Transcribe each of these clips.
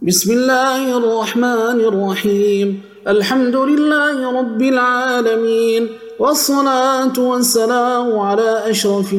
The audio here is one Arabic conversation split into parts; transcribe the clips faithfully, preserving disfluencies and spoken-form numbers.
بسم الله الرحمن الرحيم. الحمد لله رب العالمين، والصلاة والسلام على أشرف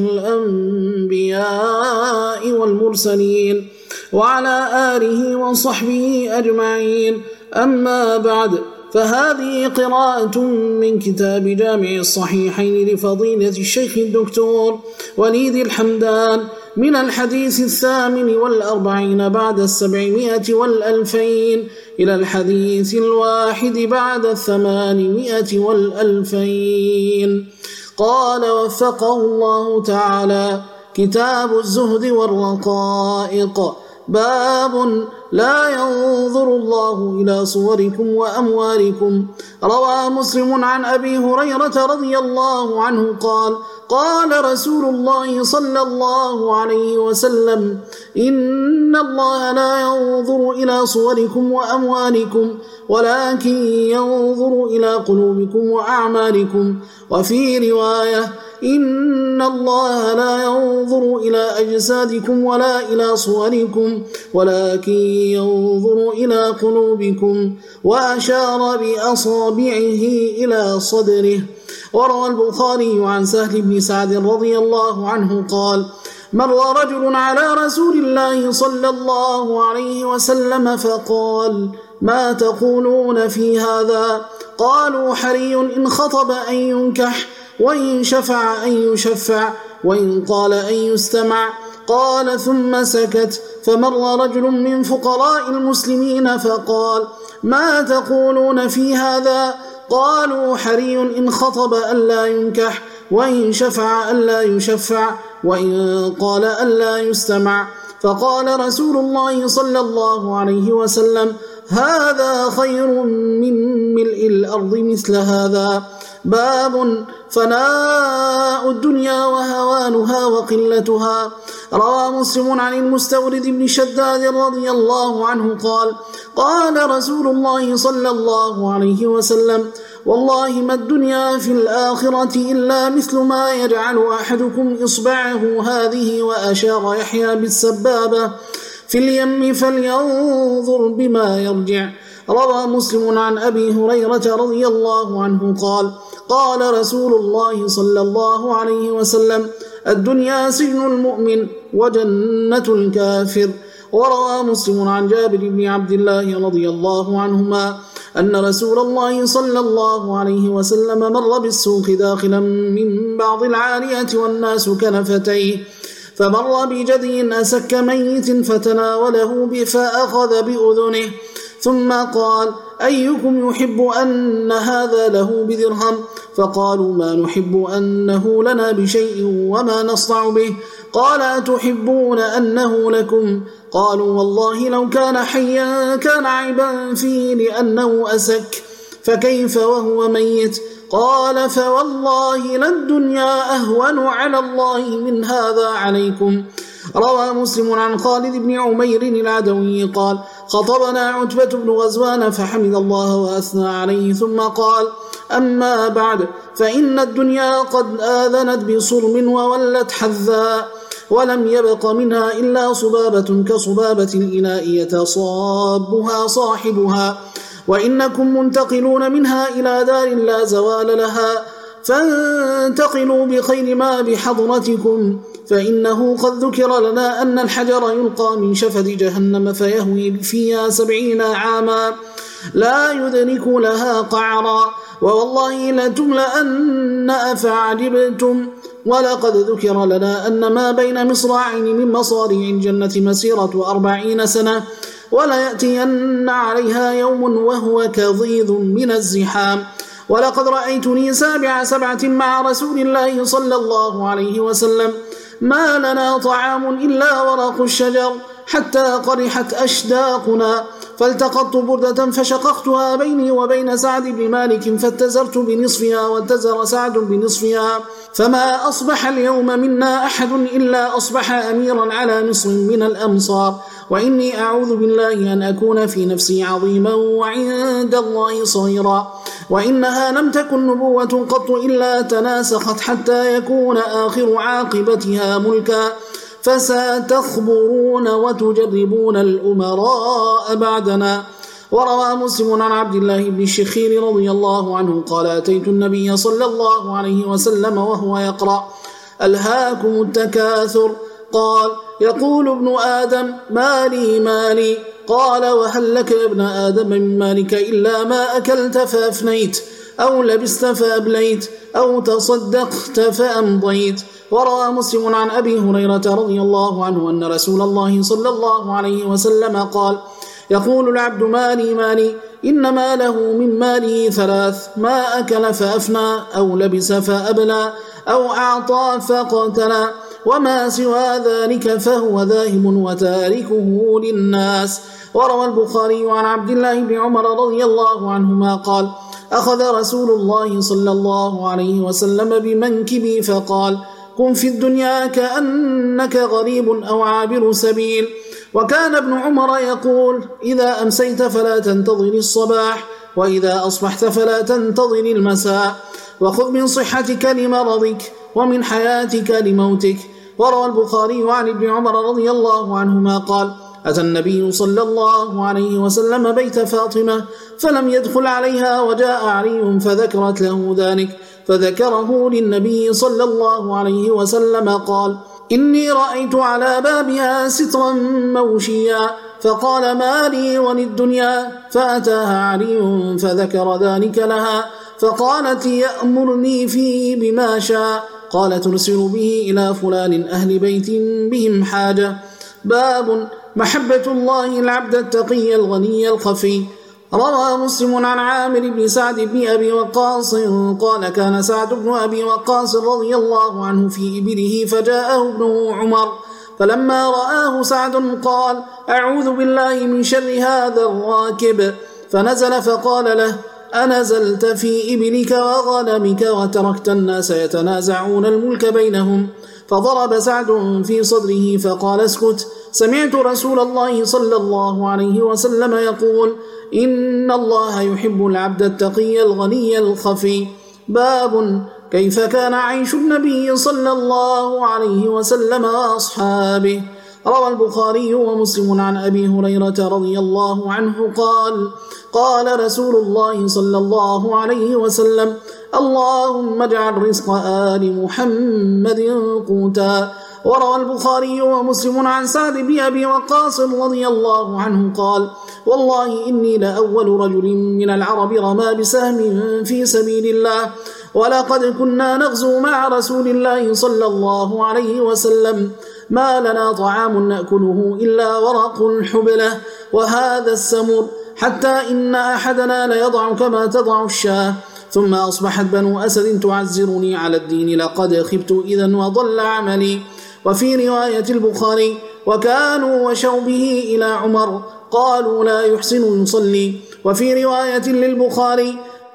الأنبياء والمرسلين وعلى آله وصحبه أجمعين. أما بعد، فهذه قراءة من كتاب جامع الصحيحين لفضيلة الشيخ الدكتور وليد الحمدان من الحديث الثامن والأربعين بعد السبعمائة والألفين إلى الحديث الواحد بعد الثمانمائة والألفين. قال وفقه الله تعالى: كتاب الزهد والرقائق. باب لا ينظر الله إلى صوركم وأموالكم. روى مسلم عن أبي هريرة رضي الله عنه قال: قال رسول الله صلى الله عليه وسلم: إن الله لا ينظر إلى صوركم وأموالكم، ولكن ينظر إلى قلوبكم وأعمالكم. وفي رواية: إن الله لا ينظر إلى أجسادكم ولا إلى صوركم، ولكن ينظر إلى قلوبكم. وأشار بأصابعه إلى صدره. وروى البخاري عن سهل بن سعد رضي الله عنه قال: مر رجل على رسول الله صلى الله عليه وسلم فقال: ما تقولون في هذا؟ قالوا: حري إن خطب أن ينكح، وإن شفع أن يشفع، وإن قال أن يستمع. قال ثم سكت. فمر رجل من فقراء المسلمين فقال: ما تقولون في هذا؟ قالوا: حري إن خطب ألا ينكح، وإن شفع ألا يشفع، وإن قال ألا يستمع. فقال رسول الله صلى الله عليه وسلم: هذا خير من ملء الأرض مثل هذا. باب فناء الدنيا وهوانها وقلتها. روى مسلم عن المستورد بن شداد رضي الله عنه قال: قال رسول الله صلى الله عليه وسلم: والله ما الدنيا في الآخرة إلا مثل ما يجعل أحدكم إصبعه هذه، وأشار يحيى بالسبابة، في اليم فلينظر بما يرجع. روى مسلم عن أبي هريرة رضي الله عنه قال: قال رسول الله صلى الله عليه وسلم: الدنيا سجن المؤمن وجنة الكافر. وروى مسلم عن جابر بن عبد الله رضي الله عنهما أن رسول الله صلى الله عليه وسلم مر بالسوق داخلا من بعض العالية والناس كنفتيه، فمر بجدي أسك ميت فتناوله فأخذ بأذنه، ثم قال: أيكم يحب أن هذا له بدرهم؟ فقالوا: ما نحب أنه لنا بشيء وما نصنع به. قال: أتحبون أنه لكم؟ قالوا: والله لو كان حيا كان عيبا فيه لأنه أسك، فكيف وهو ميت؟ قال: فوالله للدنيا أهون على الله من هذا عليكم. روى مسلم عن خالد بن عمير العدوي قال: خطبنا عتبة بن غزوان فحمد الله وأثنى عليه، ثم قال: أما بعد، فإن الدنيا قد آذنت بصرم وولت حذاء، ولم يبق منها إلا صبابة كصبابة الإناء يتصابها صاحبها، وإنكم منتقلون منها إلى دار لا زوال لها، فانتقلوا بخير ما بحضرتكم، فإنه قد ذكر لنا أن الحجر يلقى من شفة جهنم فيهوي فيها سبعين عاما لا يدرك لها قعرا، ووالله لتملأن أفعجبتم. ولقد ذكر لنا أن ما بين مصراعين من مصارع الجنة مسيرة أربعين سنة، ولا يأتين عليها يوم وهو كظيظ من الزحام. ولقد رأيتني سابع سبعة مع رسول الله صلى الله عليه وسلم، ما لنا طعام إلا ورق الشجر حتى قرحت أشداقنا، فالتقطت بردة فشققتها بيني وبين سعد بن مالك فاتزرت بنصفها واتزر سعد بنصفها، فما أصبح اليوم منا أحد إلا أصبح أميرا على مصر من الأمصار، وإني أعوذ بالله أن أكون في نفسي عظيما وعند الله صغيرا، وإنها لم تكن نبوة قط إلا تناسخت حتى يكون آخر عاقبتها ملكا، فستخبرون وتجربون الأمراء بعدنا. وروى مسلم عن عبد الله بن الشخير رضي الله عنه قال أتيت النبي صلى الله عليه وسلم وهو يقرأ ألهاكم التكاثر. قال يقول ابن آدم مالي مالي. قال وهل لك يا ابن آدم من مالك إلا ما أكلت فأفنيت أو لبست فأبليت أو تصدقت فأمضيت. وروى مسلم عن أبي هريرة رضي الله عنه أن رسول الله صلى الله عليه وسلم قال يقول العبد مالي مالي إنما له من ماله ثلاث ما أكل فأفنى أو لبس فأبلى أو أعطى فقتلى وما سوى ذلك فهو ذاهب وتاركه للناس. وروى البخاري عن عبد الله بن عمر رضي الله عنهما قال أخذ رسول الله صلى الله عليه وسلم بمنكبي فقال كن في الدنيا كأنك غريب أو عابر سبيل. وكان ابن عمر يقول إذا أمسيت فلا تنتظر الصباح وإذا أصبحت فلا تنتظر المساء وخذ من صحتك لمرضك ومن حياتك لموتك. وروى البخاري عن ابن عمر رضي الله عنهما قال أتى النبي صلى الله عليه وسلم بيت فاطمة فلم يدخل عليها وجاء علي فذكرت له ذلك فذكره للنبي صلى الله عليه وسلم قال إني رأيت على بابها سترا موشيا فقال ما لي وللدنيا فأتاها علي فذكر ذلك لها فقالت يأمرني فيه بما شاء قال ترسل به إلى فلان أهل بيت بهم حاجة. باب محبة الله العبد التقي الغني الخفي. روى مسلم عن عامر بن سعد بن أبي وقاص قال كان سعد بن أبي وقاص رضي الله عنه في إبله فجاءه ابنه عمر فلما رآه سعد قال أعوذ بالله من شر هذا الراكب فنزل فقال له أنزلت في إبلك وغنمك وتركت الناس يتنازعون الملك بينهم. فضرب سعد في صدره فقال اسكت سمعت رسول الله صلى الله عليه وسلم يقول إن الله يحب العبد التقي الغني الخفي. باب كيف كان عيش النبي صلى الله عليه وسلم وأصحابه. روى البخاري ومسلم عن أبي هريرة رضي الله عنه قال قال رسول الله صلى الله عليه وسلم اللهم اجعل رزق آل محمد قوتا. وروى البخاري ومسلم عن سعد بن أبي وقاص رضي الله عنه قال والله إني لأول رجل من العرب رمى بسهم في سبيل الله ولقد كنا نغزو مع رسول الله صلى الله عليه وسلم ما لنا طعام نأكله إلا ورق الحبلة وهذا السمر حتى إن أحدنا ليضع كما تضع الشاة. ثم أصبحت بنو أسد تعزرني على الدين لقد خبت إذا وضل عملي. وفي رواية البخاري وكانوا وشوا به إلى عمر قالوا لا يحسن يصلي. وفي رواية للبخاري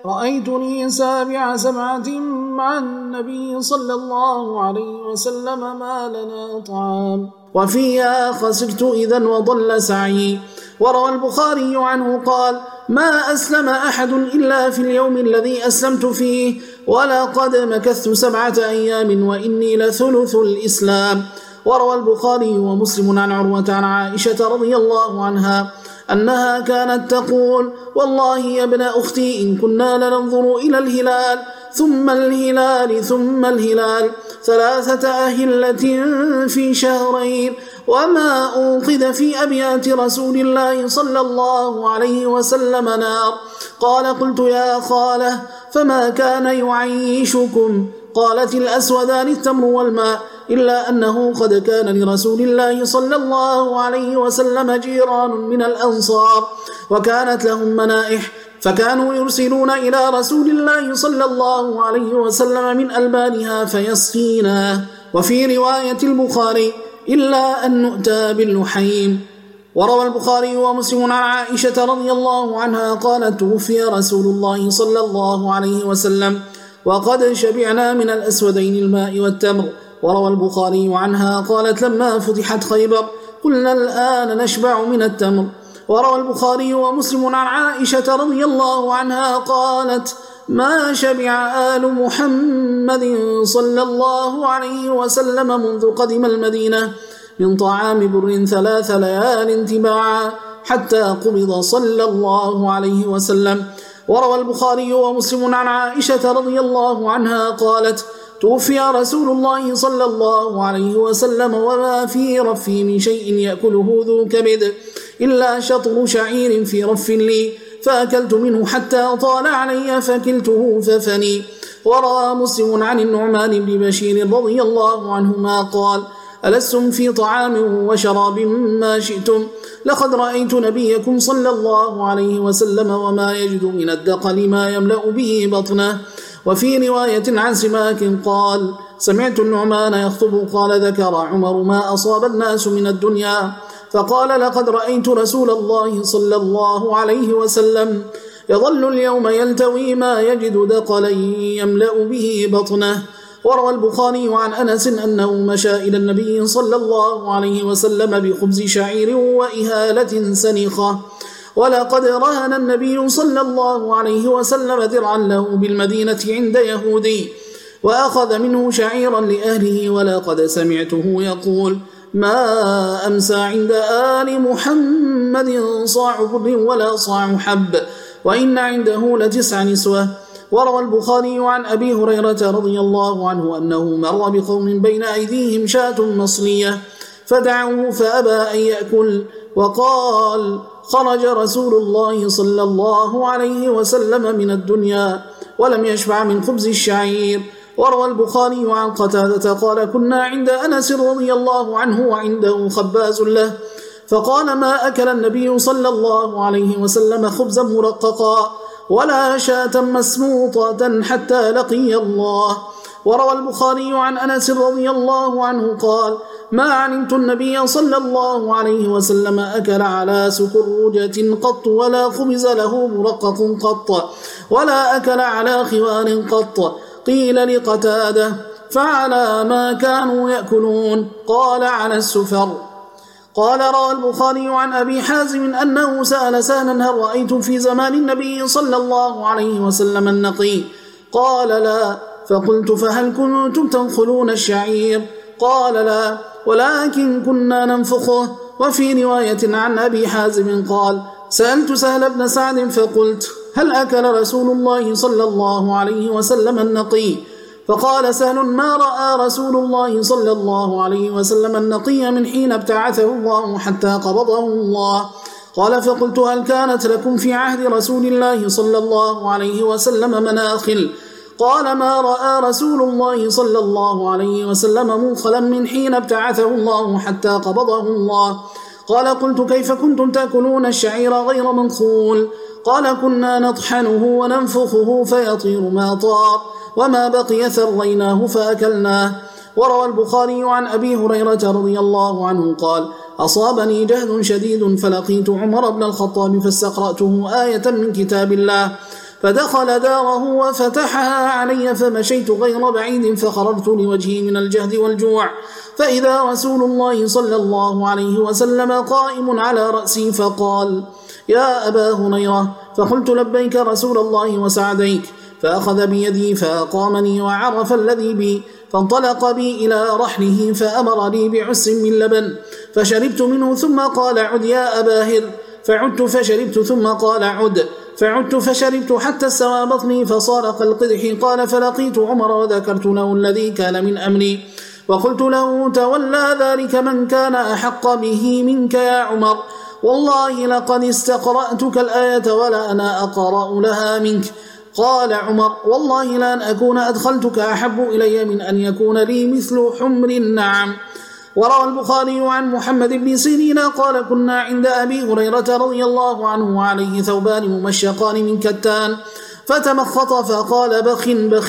رأيتني سابع سبعة مع النبي صلى الله عليه وسلم ما لنا طعام وفيها خسرت إذا وضل سعي. وروى البخاري عنه قال ما أسلم أحد إلا في اليوم الذي أسلمت فيه ولقد مكثت سبعة أيام وإني لثلث الإسلام. وروى البخاري ومسلم عن عروة عن عائشة رضي الله عنها أنها كانت تقول والله يا ابن أختي إن كنا لننظر إلى الهلال ثم الهلال ثم الهلال ثلاثة أهلة في شهرين وما أوقد في أبيات رسول الله صلى الله عليه وسلم نار. قال قلت يا خالة فما كان يعيشكم؟ قالت الأسودان التمر والماء إلا أنه قد كان لرسول الله صلى الله عليه وسلم جيران من الأنصار وكانت لهم منائح فكانوا يرسلون إلى رسول الله صلى الله عليه وسلم من ألبانها فيسقينا. وفي رواية البخاري إلا أن نؤتى باللحيم. وروى البخاري ومسلم عن عائشة رضي الله عنها قالت توفي رسول الله صلى الله عليه وسلم وقد شبعنا من الأسودين الماء والتمر. وروى البخاري عنها قالت لما فتحت خيبر قلنا الآن نشبع من التمر. وروى البخاري ومسلم عن عائشة رضي الله عنها قالت ما شبع آل محمد صلى الله عليه وسلم منذ قدم المدينة من طعام بر ثلاث ليال تباعا حتى قبض صلى الله عليه وسلم. وروى البخاري ومسلم عن عائشة رضي الله عنها قالت: توفي رسول الله صلى الله عليه وسلم وما في رفي من شيء يأكله ذو كبد إلا شطر شعير في رف لي، فأكلت منه حتى طال علي فكلته ففني. وروى مسلم عن النعمان بن بشير رضي الله عنهما قال: ألستم في طعام وشراب ما شئتم؟ لقد رأيت نبيكم صلى الله عليه وسلم وما يجد من الدقل ما يملأ به بطنه. وفي رواية عن سماك قال: سمعت النعمان يخطب قال: ذكر عمر ما أصاب الناس من الدنيا فقال: لقد رأيت رسول الله صلى الله عليه وسلم يظل اليوم يلتوي ما يجد دقلا يملأ به بطنه. وروى البخاري عن أنس أنه مشى إلى النبي صلى الله عليه وسلم بخبز شعير وإهالة سنخة، ولقد رهن النبي صلى الله عليه وسلم درعا له بالمدينة عند يهودي وأخذ منه شعيرا لأهله، ولقد سمعته يقول: ما أمسى عند آل محمد صاع بر ولا صاع حب، وإن عنده لتسع نسوة. وروى البخاري عن أبي هريرة رضي الله عنه أنه مر بقوم بين أيديهم شاة مصلية فدعوه فأبى أن يأكل، وقال: خرج رسول الله صلى الله عليه وسلم من الدنيا ولم يشبع من خبز الشعير. وروى البخاري عن قتادة قال: كنا عند أنس رضي الله عنه وعنده خباز له، فقال: ما أكل النبي صلى الله عليه وسلم خبزا مرققا ولا شاة مسموطة حتى لقي الله. وروى البخاري عن أنس رضي الله عنه قال: ما علمت النبي صلى الله عليه وسلم أكل على سكرجة قط ولا خبز له مرقق قط ولا أكل على خوان قط. قيل لقتادة: فعلى ما كانوا يأكلون؟ قال: على السفر. قال روى البخاري عن أبي حازم أنه سأل سهلا: هل رأيتم في زمان النبي صلى الله عليه وسلم النقي؟ قال: لا. فقلت: فهل كنتم تنخلون الشعير؟ قال: لا، ولكن كنا ننفخه. وفي رواية عن أبي حازم قال: سألت سهل بن سعد فقلت: هل أكل رسول الله صلى الله عليه وسلم النقي؟ فقال سهل: ما رأى رسول الله صلى الله عليه وسلم النقي من حين ابتعثه الله حتى قبضه الله. قال: فقلت: هل كانت لكم في عهد رسول الله صلى الله عليه وسلم مناخل؟ قال: ما رأى رسول الله صلى الله عليه وسلم منخلا من حين ابتعثه الله حتى قبضه الله. قال: قلت: كيف كنتم تأكلون الشعير غير منخول؟ قال: كنا نطحنه وننفخه فيطير ما طار، وما بقي ثريناه فأكلناه. وروى البخاري عن أبي هريرة رضي الله عنه قال: أصابني جهد شديد فلقيت عمر بن الخطاب فاستقرأته آية من كتاب الله، فدخل داره وفتحها علي فمشيت غير بعيد فخرجت لوجهي من الجهد والجوع، فإذا رسول الله صلى الله عليه وسلم قائم على رأسي فقال: يا أبا هريرة. فقلت: لبيك رسول الله وسعديك. فأخذ بيدي فأقامني وعرف الذي بي، فانطلق بي إلى رحله فأمر لي بعس من لبن فشربت منه، ثم قال: عد يا أبا هر. فعدت فشربت، ثم قال: عد. فعدت فشربت حتى استوى بطني فصار كالقدح. قال: فلقيت عمر وذكرت له الذي كان من أمري، وقلت له: تولى ذلك من كان أحق به منك يا عمر، والله لقد استقرأتك الآية ولا أنا أقرأ لها منك. قال عمر: والله لأن أكون أدخلتك أحب إلي من أن يكون لي مثل حمر النعم. وروى البخاري عن محمد بن سيرين قال: كنا عند أبي هريرة رضي الله عنه وعليه ثوبان ممشقان من كتان فتمخط فقال: بخ بخ.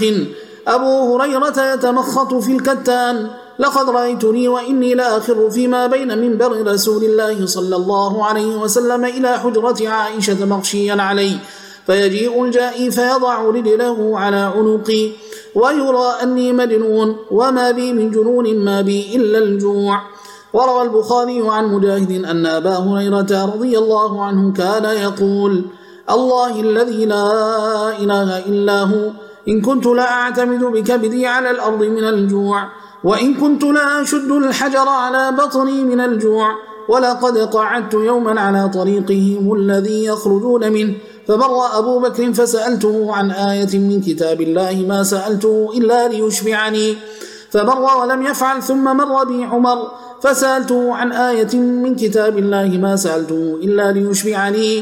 أبو هريرة يتمخط في الكتان: لقد رأيتني وإني لآخر فيما بين منبر رسول الله صلى الله عليه وسلم إلى حجرة عائشة مغشيا علي، فيجيء الجائي فيضع رجله على عنقي ويرى أني مجنون، وما بي من جنون ما بي إلا الجوع. وروى البخاري عن مجاهد أن أبا هريرة رضي الله عنه كان يقول: الله الذي لا إله إلا هو، إن كنت لا أعتمد بكبدي على الأرض من الجوع وإن كنت لا أشد الحجر على بطني من الجوع، ولقد قعدت يوما على طريقهم الذي يخرجون منه، فمر أبو بكر فسألته عن آية من كتاب الله ما سألته إلا ليشبعني، فمر ولم يفعل. ثم مر بي عمر فسألته عن آية من كتاب الله ما سألته إلا ليشبعني،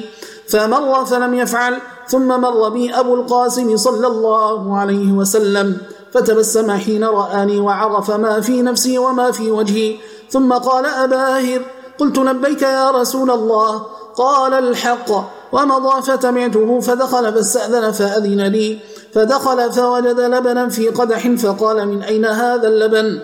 فمر فلم يفعل. ثم مر بي أبو القاسم صلى الله عليه وسلم فتبسم حين رآني وعرف ما في نفسي وما في وجهي، ثم قال: أباهر. قلت: لبيك يا رسول الله. قال: الحق. ومضى فتبعته فدخل فاستأذن فأذن لي، فدخل فوجد لبنا في قدح فقال: من أين هذا اللبن؟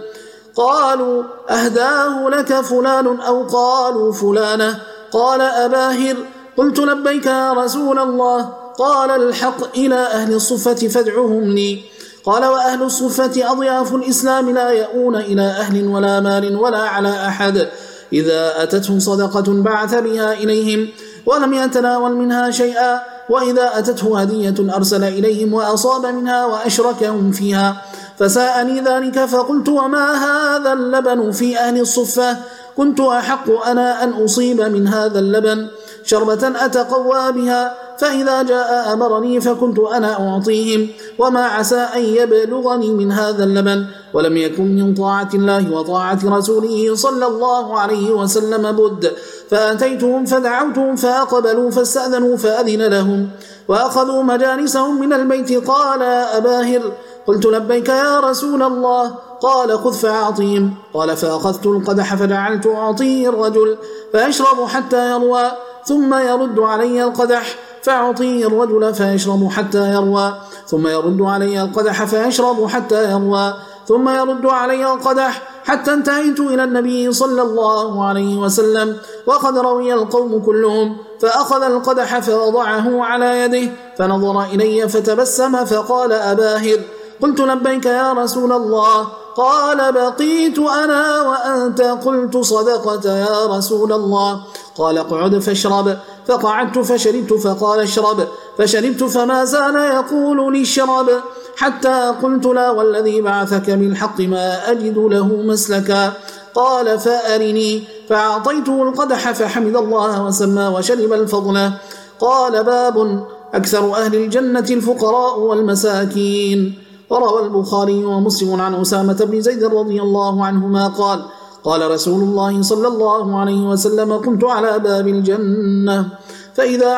قالوا: أهداه لك فلان أو قالوا فلانة. قال: أباهر. قلت: لبيك يا رسول الله. قال: الحق إلى أهل الصفة فادعهم لي. قال: وأهل الصفة أضياف الإسلام لا يؤون إلى أهل ولا مال ولا على أحد، إذا أتتهم صدقة بعث بها إليهم ولم يتناول منها شيئا، وإذا أتته هدية أرسل إليهم وأصاب منها وأشركهم فيها. فساءني ذلك فقلت: وما هذا اللبن في أهل الصفة؟ كنت أحق أنا أن أصيب من هذا اللبن شربة أتقوى بها، فإذا جاء أمرني فكنت أنا أعطيهم، وما عسى أن يبلغني من هذا اللبن، ولم يكن من طاعة الله وطاعة رسوله صلى الله عليه وسلم بد. فأتيتهم فدعوتهم فأقبلوا فاستأذنوا فأذن لهم وأخذوا مجالسهم من البيت. قال: أباهر. قلت: لبيك يا رسول الله. قال: خذ فأعطيهم. قال: فأخذت القدح فجعلت أعطيه الرجل فيشرب حتى يروى، ثم يرد علي القدح فأعطيه الرجل فيشرب حتى يروى، ثم يرد علي القدح فيشرب حتى يروى، ثم يرد علي القدح حتى انتهيت إلى النبي صلى الله عليه وسلم وقد روي القوم كلهم، فأخذ القدح فوضعه على يده فنظر إلي فتبسم فقال: أباهر. قلت: لبيك يا رسول الله. قال: بقيت أنا وأنت. قلت: صدقت يا رسول الله. قال: اقعد فاشرب. فقعدت فشربت، فقال: اشرب. فشربت فما زال يقول لي اشرب، حتى قلت: لا والذي بعثك بالحق ما أجد له مسلكا. قال: فأرني. فأعطيته القدح فحمد الله وسمى وشرب الفضل. قال: باب أكثر أهل الجنة الفقراء والمساكين. وروى البخاري ومسلم عن أسامة بن زيد رضي الله عنهما قال: قال رسول الله صلى الله عليه وسلم: كنت على باب الجنة فإذا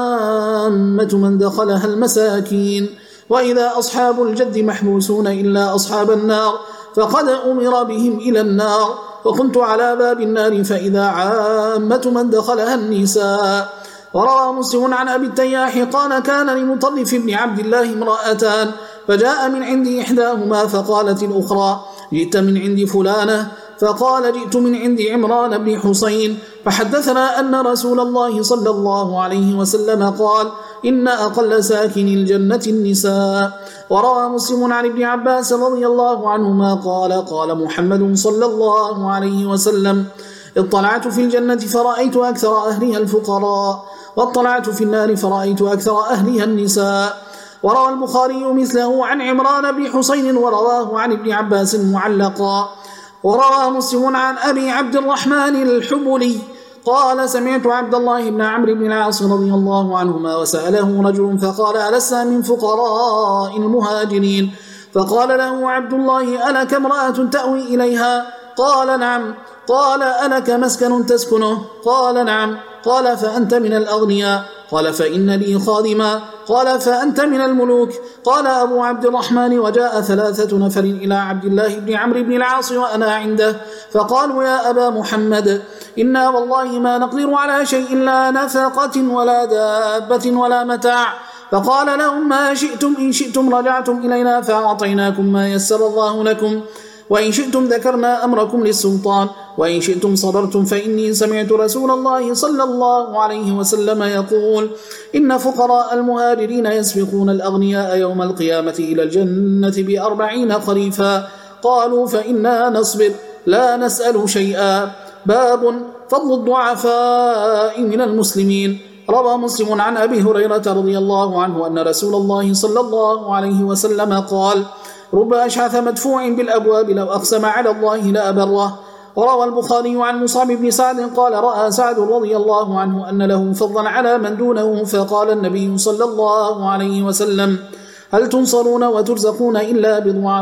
عامة من دخلها المساكين، وإذا أصحاب الجد محبوسون إلا أصحاب النار، فقد أمر بهم إلى النار. وكنت على باب النار فإذا عامة من دخلها النساء. وروى مسلم عن أبي التياح قال: كان لمطرف بن عبد الله امرأتان، فجاء من عندي إحداهما فقالت الأخرى: جئت من عند فلانة؟ فقال: جئت من عند عمران بن حسين. فحدثنا أن رسول الله صلى الله عليه وسلم قال: إن أقل ساكن الجنة النساء. وروى مسلم عن ابن عباس رضي الله عنهما قال: قال محمد صلى الله عليه وسلم: اطلعت في الجنة فرأيت أكثر أهلها الفقراء، واطلعت في النار فرأيت أكثر أهلها النساء. وروى البخاري مثله عن عمران بن حسين ورواه عن ابن عباس معلقا. وروى مسلم عن أبي عبد الرحمن الحبلي قال: سمعت عبد الله بن عمرو بن العاص رضي الله عنهما وسأله رجل فقال: ألست من فقراء المهاجرين؟ فقال له عبد الله: ألك امرأة تأوي إليها؟ قال: نعم. قال: ألك مسكن تسكنه؟ قال: نعم. قال: فأنت من الأغنياء؟ قال: فإن لي خادما. قال: فأنت من الملوك. قال أبو عبد الرحمن: وجاء ثلاثة نفر إلى عبد الله بن عمرو بن العاص وأنا عنده، فقالوا: يا أبا محمد، إنا والله ما نقدر على شيء لا نفقة ولا دابة ولا متاع. فقال لهم: ما شئتم، إن شئتم رجعتم إلينا فأعطيناكم ما يسر الله لكم، وإن شئتم ذكرنا أمركم للسلطان، وإن شئتم صبرتم، فإني سمعت رسول الله صلى الله عليه وسلم يقول: إن فقراء المهاجرين يسبقون الأغنياء يوم القيامة إلى الجنة بأربعين خريفا. قالوا: فإنا نصبر لا نسأل شيئا. باب فضل الضعفاء من المسلمين. روى مسلم عن أبي هريرة رضي الله عنه أن رسول الله صلى الله عليه وسلم قال: رب أشعث مدفوع بالأبواب لو أقسم على الله لأبره. وروى البخاري عن مصعب بن سعد قال رأى سعد رضي الله عنه أن له فضلا على من دونه فقال النبي صلى الله عليه وسلم هل تنصرون وترزقون إلا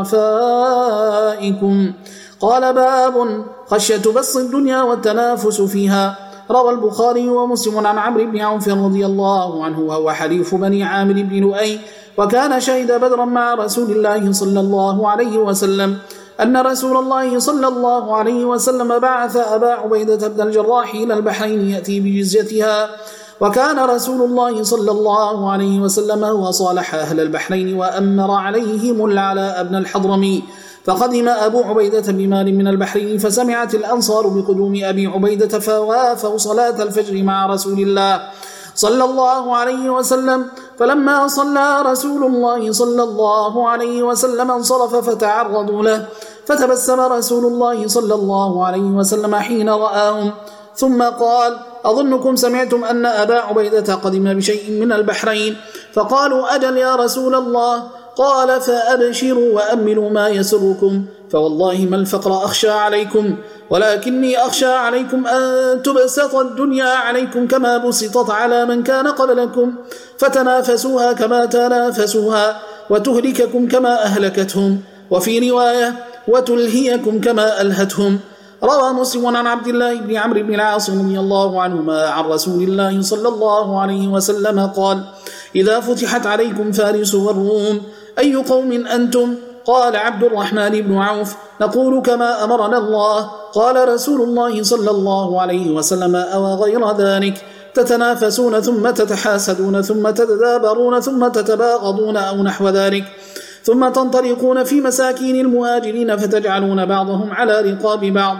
بضعفائكم؟ قال باب خشية بسط الدنيا والتنافس فيها. روى البخاري ومسلم عن عمرو بن عوف رضي الله عنه وهو حليف بني عامر بن لؤي وكان شهد بدرا مع رسول الله صلى الله عليه وسلم أن رسول الله صلى الله عليه وسلم بعث أبا عبيدة بن الجراح إلى البحرين يأتي بجزيتها، وكان رسول الله صلى الله عليه وسلم وصالح أهل البحرين وأمر عليهم العلاء بن الحضرمي. فقدم أبو عبيدة بمال من البحرين فسمعت الأنصار بقدوم أبي عبيدة فوافوا صلاة الفجر مع رسول الله صلى الله عليه وسلم. فلما صلى رسول الله صلى الله عليه وسلم انصرف فتعرضوا له، فتبسم رسول الله صلى الله عليه وسلم حين رآهم ثم قال أظنكم سمعتم أن أبا عبيدة قدم بشيء من البحرين؟ فقالوا أجل يا رسول الله. قال فأبشروا وأملوا ما يسركم، فوالله ما الفقر أخشى عليكم، ولكني أخشى عليكم أن تبسط الدنيا عليكم كما بسطت على من كان قبلكم، فتنافسوها كما تنافسوها، وتهلككم كما أهلكتهم، وفي رواية وتلهيكم كما ألهتهم. روى مسلم عن عبد الله بن عمرو بن العاص رضي الله عنهما عن رسول الله صلى الله عليه وسلم قال إذا فتحت عليكم فارس والروم أي قوم أنتم؟ قال عبد الرحمن بن عوف نقول كما أمرنا الله. قال رسول الله صلى الله عليه وسلم أو غير ذلك؟ تتنافسون ثم تتحاسدون ثم تتدابرون ثم تتباغضون أو نحو ذلك، ثم تنطلقون في مساكين المهاجرين فتجعلون بعضهم على رقاب بعض.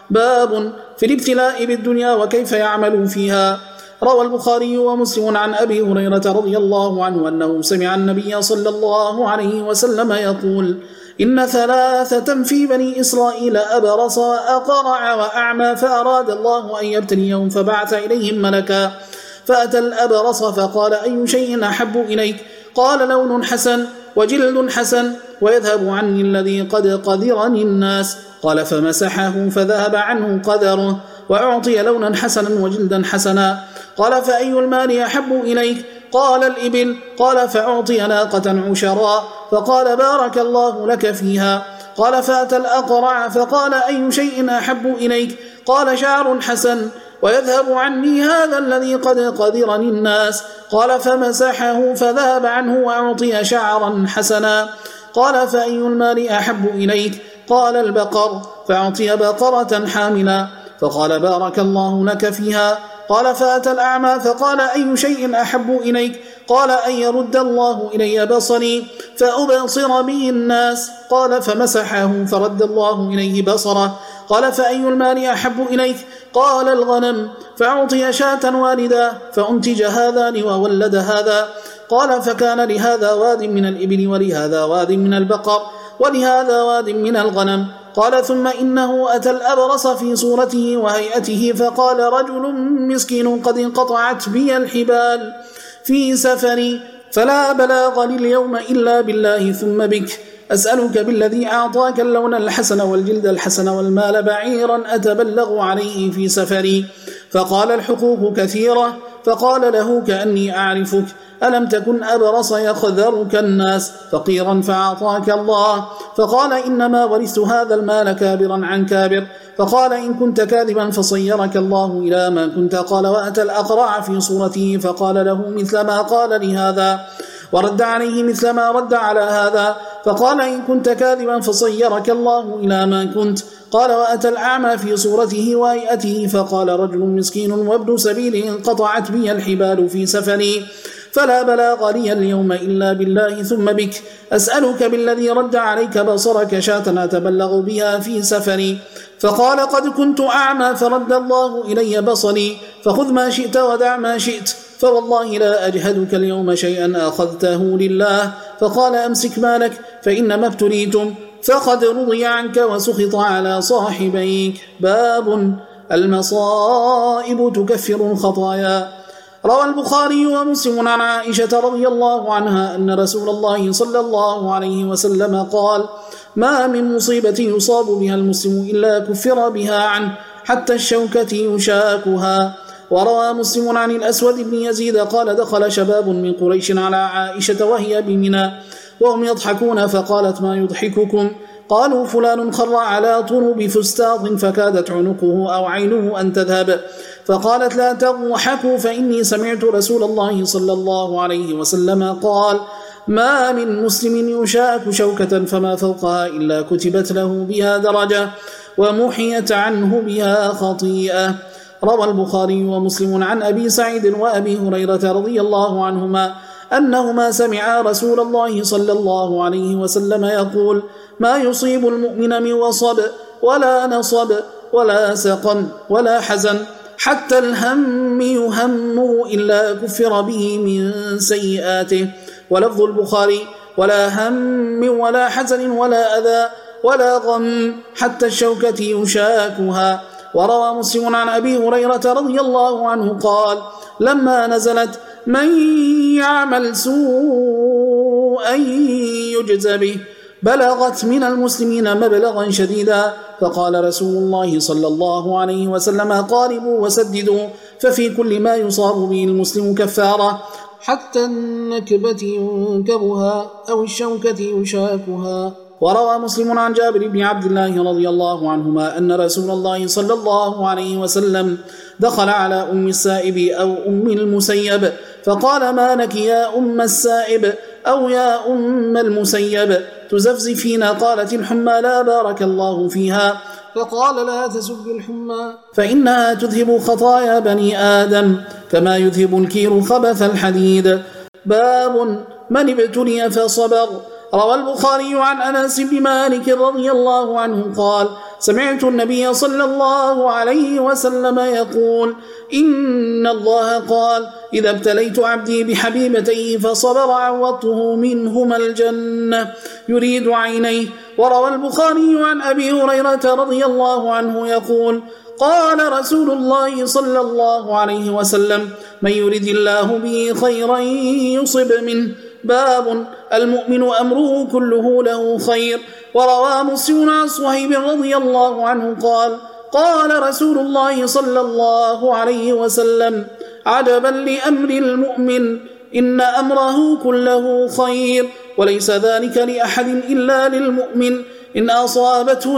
باب في الابتلاء بالدنيا وكيف يعمل فيها. روى البخاري ومسلم عن أبي هريرة رضي الله عنه أنه سمع النبي صلى الله عليه وسلم يقول إن ثلاثة في بني إسرائيل أبرص وأقرع وأعمى فأراد الله أن يبتليهم فبعث إليهم ملكا، فأتى الأبرص فقال أي شيء أحب إليك؟ قال لون حسن وجلد حسن ويذهب عني الذي قد قذرني الناس. قال فمسحه فذهب عنه قذره وأعطي لونا حسنا وجلدا حسنا. قال فأي المال أحب إليك؟ قال الإبل. قال فأعطي ناقة عشراء فقال بارك الله لك فيها. قال فأتى الأقرع فقال أي شيء أحب إليك؟ قال شعر حسن ويذهب عني هذا الذي قد قذرني الناس. قال فمسحه فذهب عنه وأعطي شعرا حسنا. قال فأي المال أحب إليك؟ قال البقر، فأعطي بقرة حاملا فقال بارك الله لك فيها. قال فأتى الأعمى فقال أي شيء أحب إليك؟ قال أن يرد الله إلي بصري فأبصر به الناس. قال فمسحه فرد الله إليه بصره. قال فأي المال أحب إليك؟ قال الغنم، فأعطي شاة والدا فأنتج هذان وولد هذا. قال فكان لهذا واد من الإبل ولهذا واد من البقر ولهذا واد من الغنم. قال ثم إنه أتى الأبرص في صورته وهيئته فقال رجل مسكين قد انقطعت بي الحبال في سفري فلا بلاغ لي اليوم إلا بالله ثم بك، أسألك بالذي أعطاك اللون الحسن والجلد الحسن والمال بعيرا أتبلغ عليه في سفري. فقال الحقوق كثيرة. فقال له كأني أعرفك، ألم تكن أبرص يخذرك الناس فقيرا فأعطاك الله؟ فقال إنما ورثت هذا المال كابرا عن كابر. فقال إن كنت كاذبا فصيرك الله إلى ما كنت. قال وأتى الأقرع في صورته فقال له مثل ما قال لهذا ورد عليه مثل ما رد على هذا. فقال إن كنت كاذبا فصيرك الله إلى ما كنت. قال وأتى الأعمى في صورته وهيئته فقال رجل مسكين وابن سبيل انقطعت بي الحبال في سفري فلا بلاغ لي اليوم إلا بالله ثم بك، أسألك بالذي رد عليك بصرك شاة أتبلغ بها في سفري. فقال قد كنت أعمى فرد الله إلي بصري، فخذ ما شئت ودع ما شئت، فوالله لا أجهدك اليوم شيئا أخذته لله. فقال أمسك مالك فإنما ابتليتم فقد رضي عنك وسخط على صاحبيك. باب المصائب تكفر الخطايا. روى البخاري ومسلم عن عائشة رضي الله عنها أن رسول الله صلى الله عليه وسلم قال: ما من مصيبة يصاب بها المسلم إلا كفر بها عنه حتى الشوكة يشاكها. وروى مسلم عن الأسود بن يزيد قال: دخل شباب من قريش على عائشة وهي بمنى وهم يضحكون، فقالت: ما يضحككم؟ قالوا: فلان خر على طرب فستاط فكادت عنقه أو عينه أن تذهب. فقالت: لا تضحكوا، فإني سمعت رسول الله صلى الله عليه وسلم قال: ما من مسلم يشاك شوكة فما فوقها إلا كتبت له بها درجة ومحيت عنه بها خطيئة. روى البخاري ومسلم عن أبي سعيد وأبي هريرة رضي الله عنهما أنهما سمعا رسول الله صلى الله عليه وسلم يقول: ما يصيب المؤمن من وصب ولا نصب ولا سقم ولا حزن حتى الهم يهمه إلا كفر به من سيئاته. ولفظ البخاري: ولا هم ولا حزن ولا أذى ولا غم حتى الشوكة يشاكها. وروى مسلم عن أبي هريرة رضي الله عنه قال: لما نزلت: من يعمل سوءا يجز به، بلغت من المسلمين مبلغا شديدا، فقال رسول الله صلى الله عليه وسلم: قاربوا وسددوا، ففي كل ما يصاب به المسلم كفارة حتى النكبة ينكبها أو الشوكة يشاكها. وروى مسلم عن جابر بن عبد الله رضي الله عنهما أن رسول الله صلى الله عليه وسلم دخل على أم السائب أو أم المسيب فقال: ما لك يا أم السائب أو يا أم المسيب تزفزفين؟ قالت: الحمى. لا بارك الله فيها. فقال: لا تسب الحمى فإنها تذهب خطايا بني آدم كما يذهب الكير خبث الحديد. باب من ابتلي فصبر. روى البخاري عن أنس بن مالك رضي الله عنه قال: سمعت النبي صلى الله عليه وسلم يقول: إن الله قال: إذا ابتليت عبدي بحبيبتيه فصبر عوضته منهما الجنة يريد عينيه. وروى البخاري عن أبي هريرة رضي الله عنه يقول: قال رسول الله صلى الله عليه وسلم: من يرد الله به خيرا يصب منه. باب المؤمن أمره كله له خير. وروى مسلم عن صهيب رضي الله عنه قال: قال رسول الله صلى الله عليه وسلم: عجبا لأمر المؤمن، إن أمره كله خير، وليس ذلك لأحد إلا للمؤمن، إن أصابته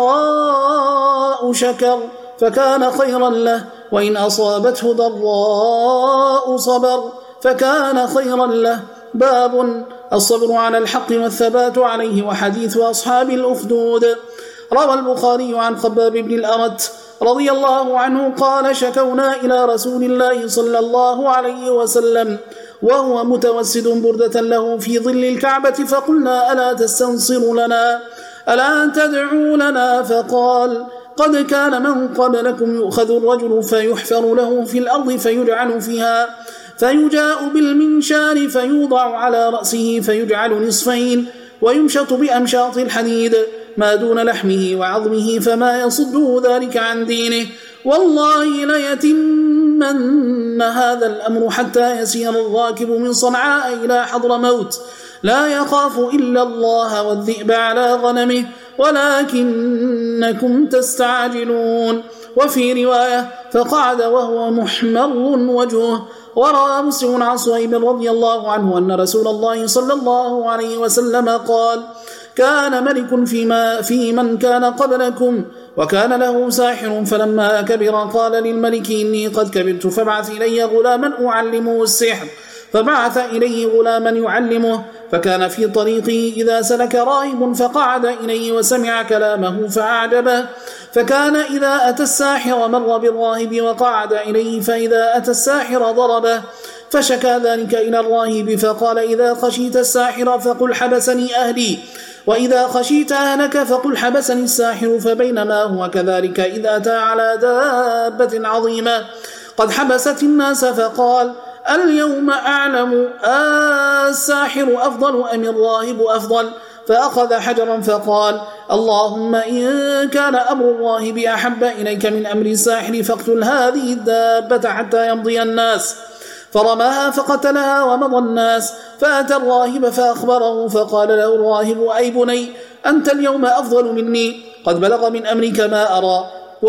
سراء شكر فكان خيرا له، وإن أصابته ضراء صبر فكان خيرا له. باب الصبر على الحق والثبات عليه وحديث أصحاب الأخدود. روى البخاري عن خباب بن الأرت رضي الله عنه قال: شكونا إلى رسول الله صلى الله عليه وسلم وهو متوسد بردة له في ظل الكعبة، فقلنا: ألا تستنصر لنا؟ ألا تدعو لنا؟ فقال: قد كان من قبلكم يؤخذ الرجل فيحفر له في الأرض فيجعل فيها، فيجاء بالمنشار فيوضع على رأسه فيجعل نصفين ويمشط بأمشاط الحديد ما دون لحمه وعظمه، فما يصده ذلك عن دينه. والله ليتمن هذا الأمر حتى يسير الراكب من صنعاء إلى حضرموت لا يخاف إلا الله والذئب على غنمه، ولكنكم تستعجلون. وفي رواية: فقعد وهو محمر وجهه. وروى مسلم عن صهيب رضي الله عنه أن رسول الله صلى الله عليه وسلم قال: كان ملك فيما في من كان قبلكم وكان له ساحر، فلما كبر قال للملك: إني قد كبرت فابعث إلي غلاما أعلمه السحر. فبعث إليه غلاما يعلمه، فكان في طريقه إذا سلك راهب فقعد إليه وسمع كلامه فأعجبه، فكان إذا أتى الساحر مر بالراهب وقعد إليه، فإذا أتى الساحر ضربه، فشكى ذلك إلى الراهب فقال: إذا خشيت الساحر فقل حبسني أهلي، وإذا خشيت أهلك فقل حبسني الساحر. فبينما هو كذلك إذ أتى على دابة عظيمة قد حبست الناس، فقال: اليوم أعلم الساحر أفضل أم الراهب أفضل؟ فأخذ حجرا فقال: اللهم إن كان أمر الراهب أحب إليك من أمر الساحر فاقتل هذه الدابة حتى يمضي الناس. فرماها فقتلها ومضى الناس. فأتى الراهب فأخبره فقال له الراهب: أي بني، أنت اليوم أفضل مني، قد بلغ من أمرك ما أرى،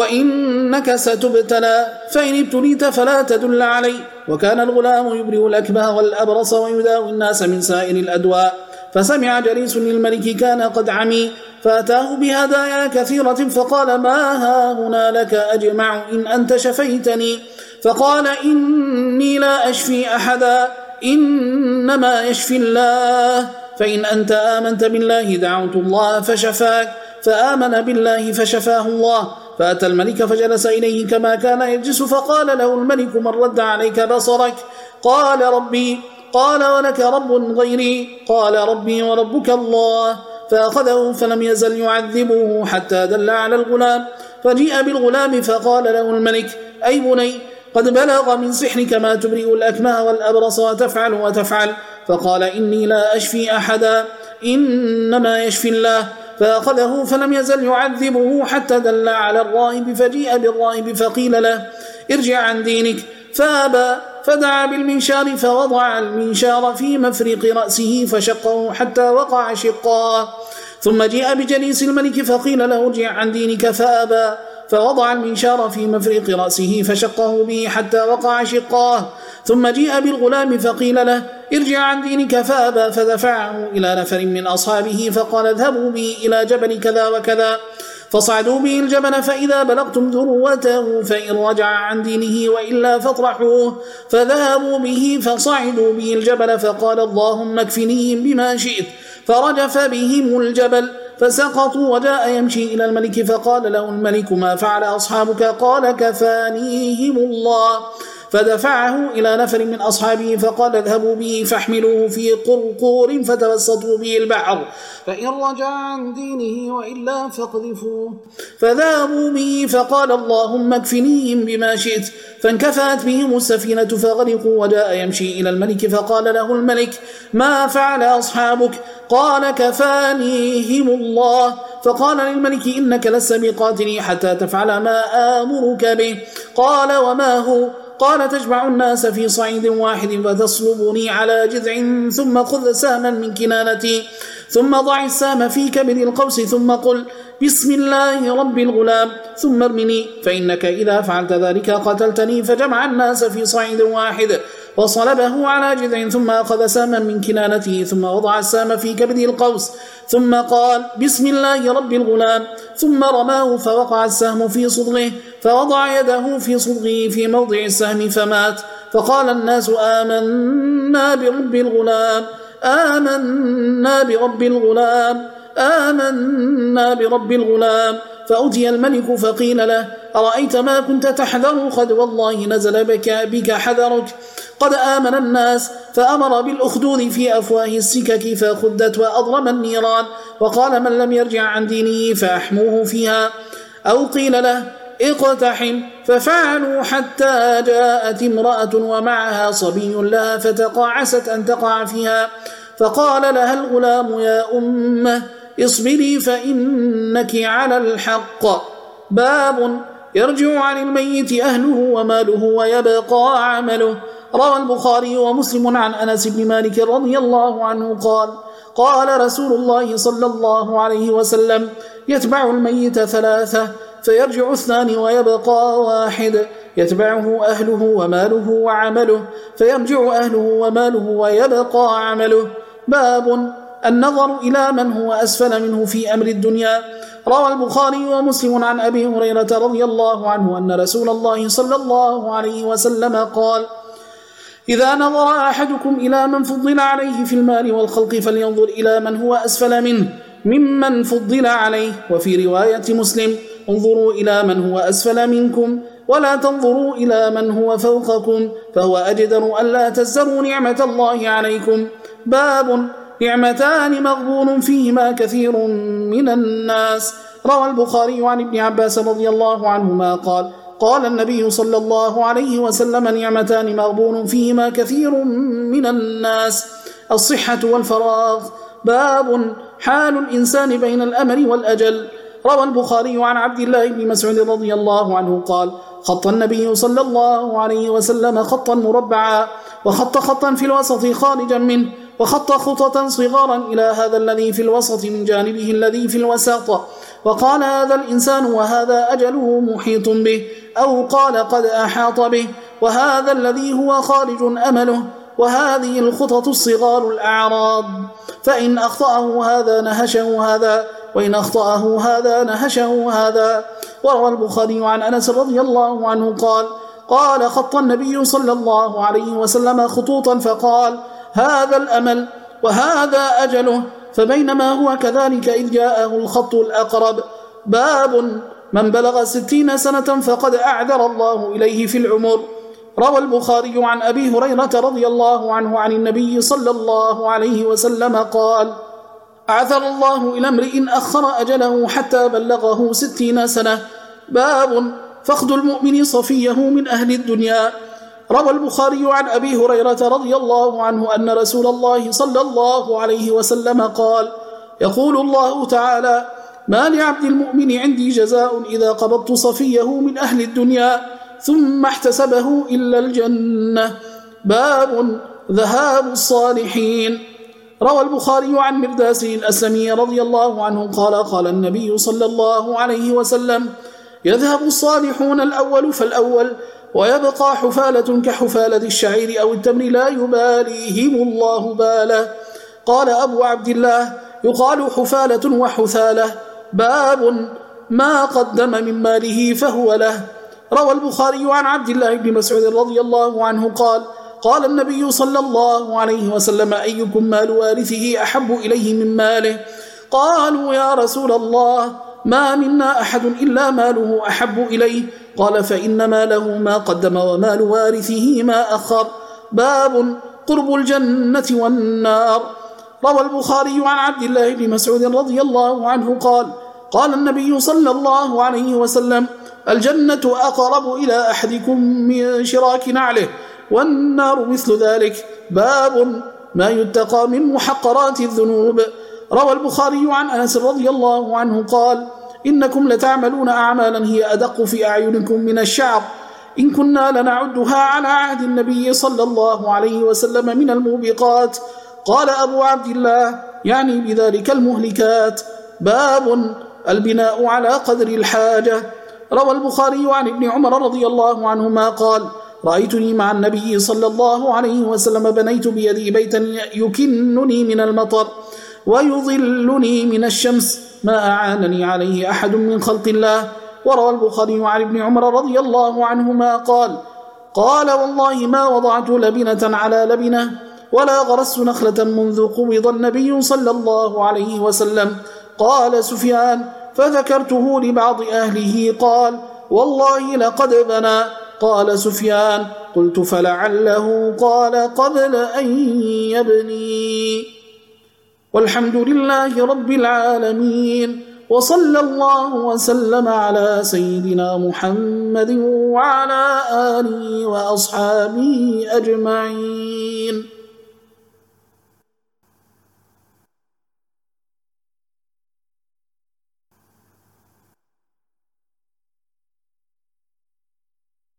وإنك ستبتلى، فإن ابتليت فلا تدل علي. وكان الغلام يبرئ الأكمه والأبرص ويداوي الناس من سائر الأدواء. فسمع جليس للملك كان قد عمي، فأتاه بهدايا كثيرة فقال: ما ها هنا لك أجمع إن أنت شفيتني؟ فقال: إني لا أشفي أحدا، إنما يشفي الله، فإن أنت آمنت بالله دعوت الله فشفاك. فآمن بالله فشفاه الله. فأتى الملك فجلس إليه كما كان يجلس، فقال له الملك: من رد عليك بصرك؟ قال: ربي. قال: ولك رب غيري؟ قال: ربي وربك الله. فأخذه فلم يزل يعذبه حتى دل على الغلام. فجيء بالغلام فقال له الملك: أي بني، قد بلغ من سحرك ما تبرئ الأكمه والأبرص وتفعل وتفعل. فقال: إني لا أشفي أحدا، إنما يشفي الله. فأخذه فلم يزل يعذبه حتى دل على الراهب. فجيء بالراهب فقيل له: ارجع عن دينك، فأبى. فدعا بالمنشار فوضع المنشار في مفرق رأسه فشقه حتى وقع شقاه. ثم جيء بجليس الملك فقيل له: ارجع عن دينك، فأبى. فوضع المنشار في مفرق رأسه فشقه به حتى وقع شقاه. ثم جيء بالغلام فقيل له: ارجع عن دينك، فأبى. فدفعه إلى نفر من أصحابه فقال: اذهبوا به إلى جبل كذا وكذا. فصعدوا به الجبل، فإذا بلغتم ذروته فإن رجع عن دينه وإلا فاطرحوه. فذهبوا به فصعدوا به الجبل، فقال: اللهم اكفنيهم بما شئت. فرجف بهم الجبل فسقطوا. وجاء يمشي إلى الملك فقال له الملك: ما فعل أصحابك؟ قال: كفانيهم الله. فدفعه إلى نفر من أصحابه فقال: اذهبوا به فاحملوه في قرقور فتوسطوا به البحر، فإن رجع عن دينه وإلا فاقذفوه. فذهبوا به فقال: اللهم اكفنيهم بما شئت. فانكفأت بهم السفينة فغرقوا. وجاء يمشي إلى الملك فقال له الملك: ما فعل أصحابك؟ قال: كفانيهم الله. فقال للملك: إنك لست بقاتلي حتى تفعل ما آمرك به. قال: وما هو؟ قال: تجمع الناس في صعيد واحد فتصلبني على جذع، ثم خذ سهما من كنانتي، ثم ضع السهم في كبد القوس، ثم قل: بسم الله رب الغلام، ثم ارمني، فإنك إذا فعلت ذلك قتلتني. فجمع الناس في صعيد واحد وصلبه على جذع، ثم أخذ سهما من كنانته، ثم وضع السهم في كبد القوس، ثم قال: بسم الله رب الغلام، ثم رماه فوقع السهم في صدغه، فوضع يده في صدغه في موضع السهم فمات. فقال الناس: آمنا برب الغلام، آمنا برب الغلام، آمنا برب الغلام. فأتي الملك فقيل له: أرأيت ما كنت تحذر؟ قد والله نزل بك, بك حذرك، قد آمن الناس. فأمر بالأخدود في أفواه السكك فخدت وأضرم النيران. وقال: من لم يرجع عن دينه فأحموه فيها. أو قيل له: اقتحم. ففعلوا حتى جاءت امرأة ومعها صبي لها فتقاعست أن تقع فيها. فقال لها الغلام: يا أمه اصبري فإنك على الحق. باب يرجع عن الميت أهله وماله ويبقى عمله. روى البخاري ومسلم عن أنس بن مالك رضي الله عنه قال: قال رسول الله صلى الله عليه وسلم: يتبع الميت ثلاثة، فيرجع اثنان ويبقى واحد، يتبعه أهله وماله وعمله، فيرجع أهله وماله ويبقى عمله. باب النظر إلى من هو أسفل منه في أمر الدنيا. روى البخاري ومسلم عن أبي هريرة رضي الله عنه أن رسول الله صلى الله عليه وسلم قال: إذا نظر أحدكم إلى من فضل عليه في المال والخلق فلينظر إلى من هو أسفل منه ممن فضل عليه. وفي رواية مسلم: انظروا إلى من هو أسفل منكم ولا تنظروا إلى من هو فوقكم، فهو أجدر ألا تزدروا نعمة الله عليكم. باب نعمتان مغبون فيهما كثير من الناس. روى البخاري عن ابن عباس رضي الله عنهما قال: قال النبي صلى الله عليه وسلم: نعمتان مغبون فيهما كثير من الناس، الصحة والفراغ. باب حال الإنسان بين الأمر والأجل. روى البخاري عن عبد الله بن مسعود رضي الله عنه قال: خط النبي صلى الله عليه وسلم خطا مربعا، وخط خطا في الوسط خارجا منه، وخط خطة صغارا إلى هذا الذي في الوسط من جانبه الذي في الوسط، وقال هذا الإنسان وهذا أجله محيط به، أو قال قد أحاط به، وهذا الذي هو خارج أمله، وهذه الخطط الصغار الأعراض، فإن أخطأه هذا نهشه هذا، وإن أخطأه هذا نهشه هذا. وروى البخاري عن أنس رضي الله عنه قال قال خط النبي صلى الله عليه وسلم خطوطا فقال هذا الأمل وهذا أجله، فبينما هو كذلك إذ جاءه الخط الأقرب. باب من بلغ ستين سنة فقد أعذر الله إليه في العمر. روى البخاري عن أبي هريرة رضي الله عنه عن النبي صلى الله عليه وسلم قال أعذر الله إلى امرئ أخر أجله حتى بلغه ستين سنة. باب فخذ المؤمن صفيه من أهل الدنيا. روى البخاري عن أبي هريرة رضي الله عنه أن رسول الله صلى الله عليه وسلم قال يقول الله تعالى ما لعبد المؤمن عندي جزاء إذا قبضت صفيه من أهل الدنيا ثم احتسبه إلا الجنة. باب ذهاب الصالحين. روى البخاري عن مرداس الأسلمي رضي الله عنه قال قال النبي صلى الله عليه وسلم يذهب الصالحون الأول فالأول ويبقى حفالة كحفالة الشعير أو التمر لا يباليهم الله باله. قال أبو عبد الله يقال حفالة وحثالة. باب ما قدم من ماله فهو له. روى البخاري عن عبد الله بن مسعود رضي الله عنه قال قال النبي صلى الله عليه وسلم أيكم مال وارثه أحب إليه من ماله؟ قالوا يا رسول الله ما منا أحد إلا ماله أحب إليه. قال فإن ماله ما قدم ومال وارثه ما أخر. باب قرب الجنة والنار. روى البخاري عن عبد الله بن مسعود رضي الله عنه قال قال النبي صلى الله عليه وسلم الجنة أقرب إلى أحدكم من شراك نعله والنار مثل ذلك. باب ما يتقى من محقرات الذنوب. روى البخاري عن أنس رضي الله عنه قال إنكم لتعملون أعمالا هي أدق في أعينكم من الشعر إن كنا لنعدها على عهد النبي صلى الله عليه وسلم من الموبقات. قال أبو عبد الله يعني بذلك المهلكات. باب البناء على قدر الحاجة. روى البخاري عن ابن عمر رضي الله عنهما قال رأيتني مع النبي صلى الله عليه وسلم بنيت بيدي بيتا يكنني من المطر ويظلني من الشمس ما أعانني عليه أحد من خلق الله. وروى البخاري عن ابن عمر رضي الله عنهما قال قال والله ما وضعت لبنة على لبنة ولا غرست نخلة منذ قبض النبي صلى الله عليه وسلم. قال سفيان فذكرته لبعض أهله قال والله لقد بنى. قال سفيان قلت فلعله قال قبل أن يبني. والحمد لله رب العالمين وصلى الله وسلم على سيدنا محمد وعلى آله وأصحابه أجمعين.